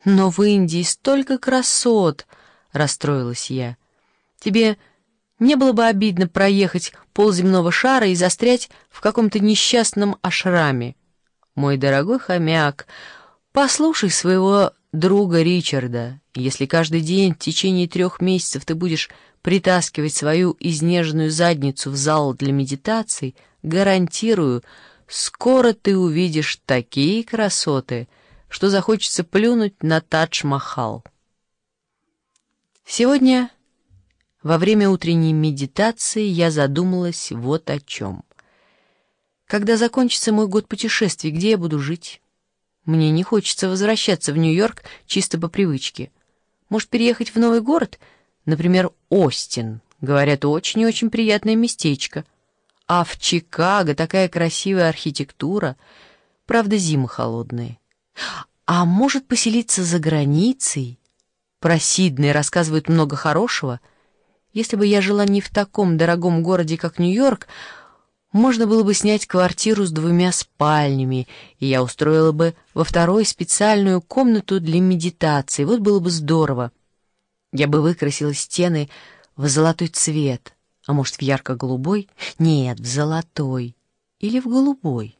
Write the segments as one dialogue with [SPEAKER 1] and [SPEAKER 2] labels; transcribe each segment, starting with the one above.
[SPEAKER 1] «Но в Индии столько красот!» — расстроилась я. «Тебе не было бы обидно проехать полземного шара и застрять в каком-то несчастном ашраме? Мой дорогой хомяк, послушай своего друга Ричарда. Если каждый день в течение 3 месяцев ты будешь притаскивать свою изнеженную задницу в зал для медитаций, гарантирую, скоро ты увидишь такие красоты, что захочется плюнуть на Тадж-Махал». Сегодня, во время утренней медитации, я задумалась вот о чем. Когда закончится мой год путешествий, где я буду жить? Мне не хочется возвращаться в Нью-Йорк чисто по привычке. Может, переехать в новый город? Например, Остин. Говорят, очень и очень приятное местечко. А в Чикаго такая красивая архитектура. Правда, зимы холодные. А может, поселиться за границей? Про Сидней рассказывают много хорошего. Если бы я жила не в таком дорогом городе, как Нью-Йорк, можно было бы снять квартиру с 2 спальнями, и я устроила бы во второй специальную комнату для медитации. Вот было бы здорово. Я бы выкрасила стены в золотой цвет, а может, в ярко-голубой? Нет, в золотой или в голубой.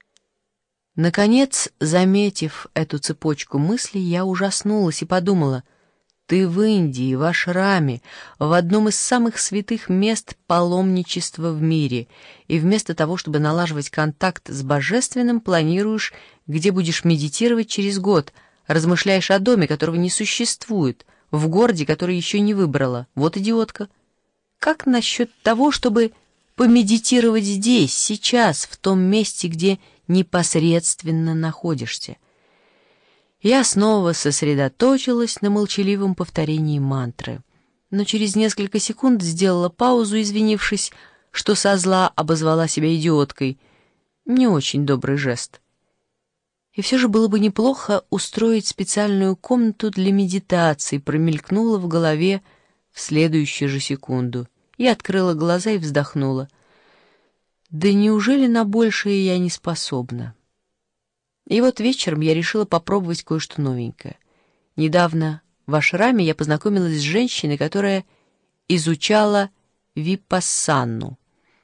[SPEAKER 1] Наконец, заметив эту цепочку мыслей, я ужаснулась и подумала: ты в Индии, в ашраме, в одном из самых святых мест паломничества в мире, и вместо того, чтобы налаживать контакт с Божественным, планируешь, где будешь медитировать через год, размышляешь о доме, которого не существует, в городе, который еще не выбрала. Вот идиотка. Как насчет того, чтобы помедитировать здесь, сейчас, в том месте, где непосредственно находишься? Я снова сосредоточилась на молчаливом повторении мантры, но через несколько секунд сделала паузу, извинившись, что со зла обозвала себя идиоткой. Не очень добрый жест. И все же было бы неплохо устроить специальную комнату для медитации, промелькнула в голове в следующую же секунду. Я открыла глаза и вздохнула. Да неужели на большее я не способна? И вот вечером я решила попробовать кое-что новенькое. Недавно в ашраме я познакомилась с женщиной, которая изучала випассану.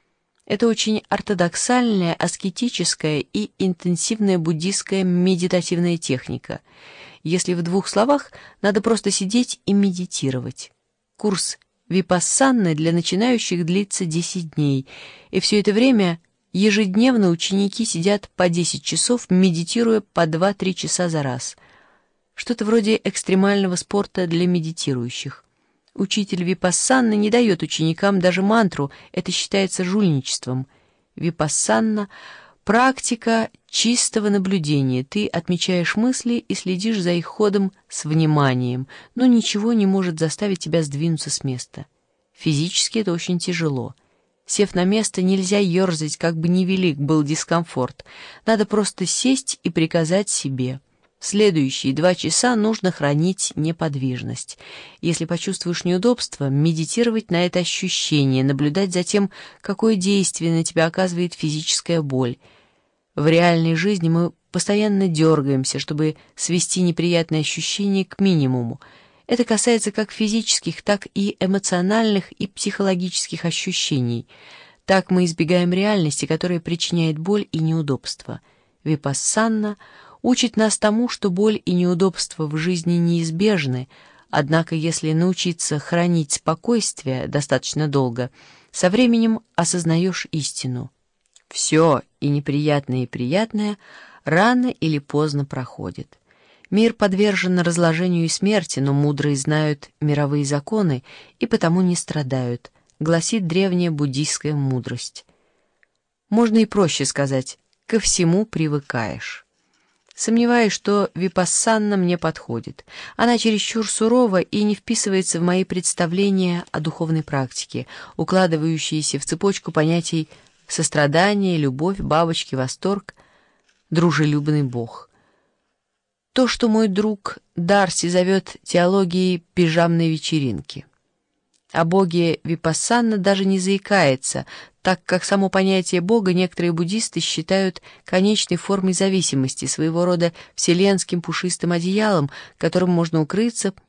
[SPEAKER 1] Это очень ортодоксальная, аскетическая и интенсивная буддийская медитативная техника. Если в 2 словах, надо просто сидеть и медитировать. Курс випассаны для начинающих длится 10 дней, и все это время ежедневно ученики сидят по 10 часов, медитируя по 2-3 часа за раз. Что-то вроде экстремального спорта для медитирующих. Учитель випассаны не дает ученикам даже мантру, это считается жульничеством. Випассана — практика чистого наблюдения. Ты отмечаешь мысли и следишь за их ходом с вниманием, но ничего не может заставить тебя сдвинуться с места. Физически это очень тяжело. Сев на место, нельзя ерзать, как бы невелик был дискомфорт. Надо просто сесть и приказать себе: следующие 2 часа нужно хранить неподвижность. Если почувствуешь неудобство, медитировать на это ощущение, наблюдать за тем, какое действие на тебя оказывает физическая боль. В реальной жизни мы постоянно дергаемся, чтобы свести неприятные ощущения к минимуму. Это касается как физических, так и эмоциональных и психологических ощущений. Так мы избегаем реальности, которая причиняет боль и неудобства. Випассана учит нас тому, что боль и неудобства в жизни неизбежны, однако если научиться хранить спокойствие достаточно долго, со временем осознаешь истину. Все, и неприятное, и приятное, рано или поздно проходит. Мир подвержен разложению и смерти, но мудрые знают мировые законы и потому не страдают, гласит древняя буддийская мудрость. Можно и проще сказать: ко всему привыкаешь. Сомневаюсь, что випассана мне подходит. Она чересчур сурова и не вписывается в мои представления о духовной практике, укладывающиеся в цепочку понятий сострадание, любовь, бабочки, восторг, дружелюбный Бог. То, что мой друг Дарси зовет теологией пижамной вечеринки. О боге Випассана даже не заикается, так как само понятие бога некоторые буддисты считают конечной формой зависимости, своего рода вселенским пушистым одеялом, которым можно укрыться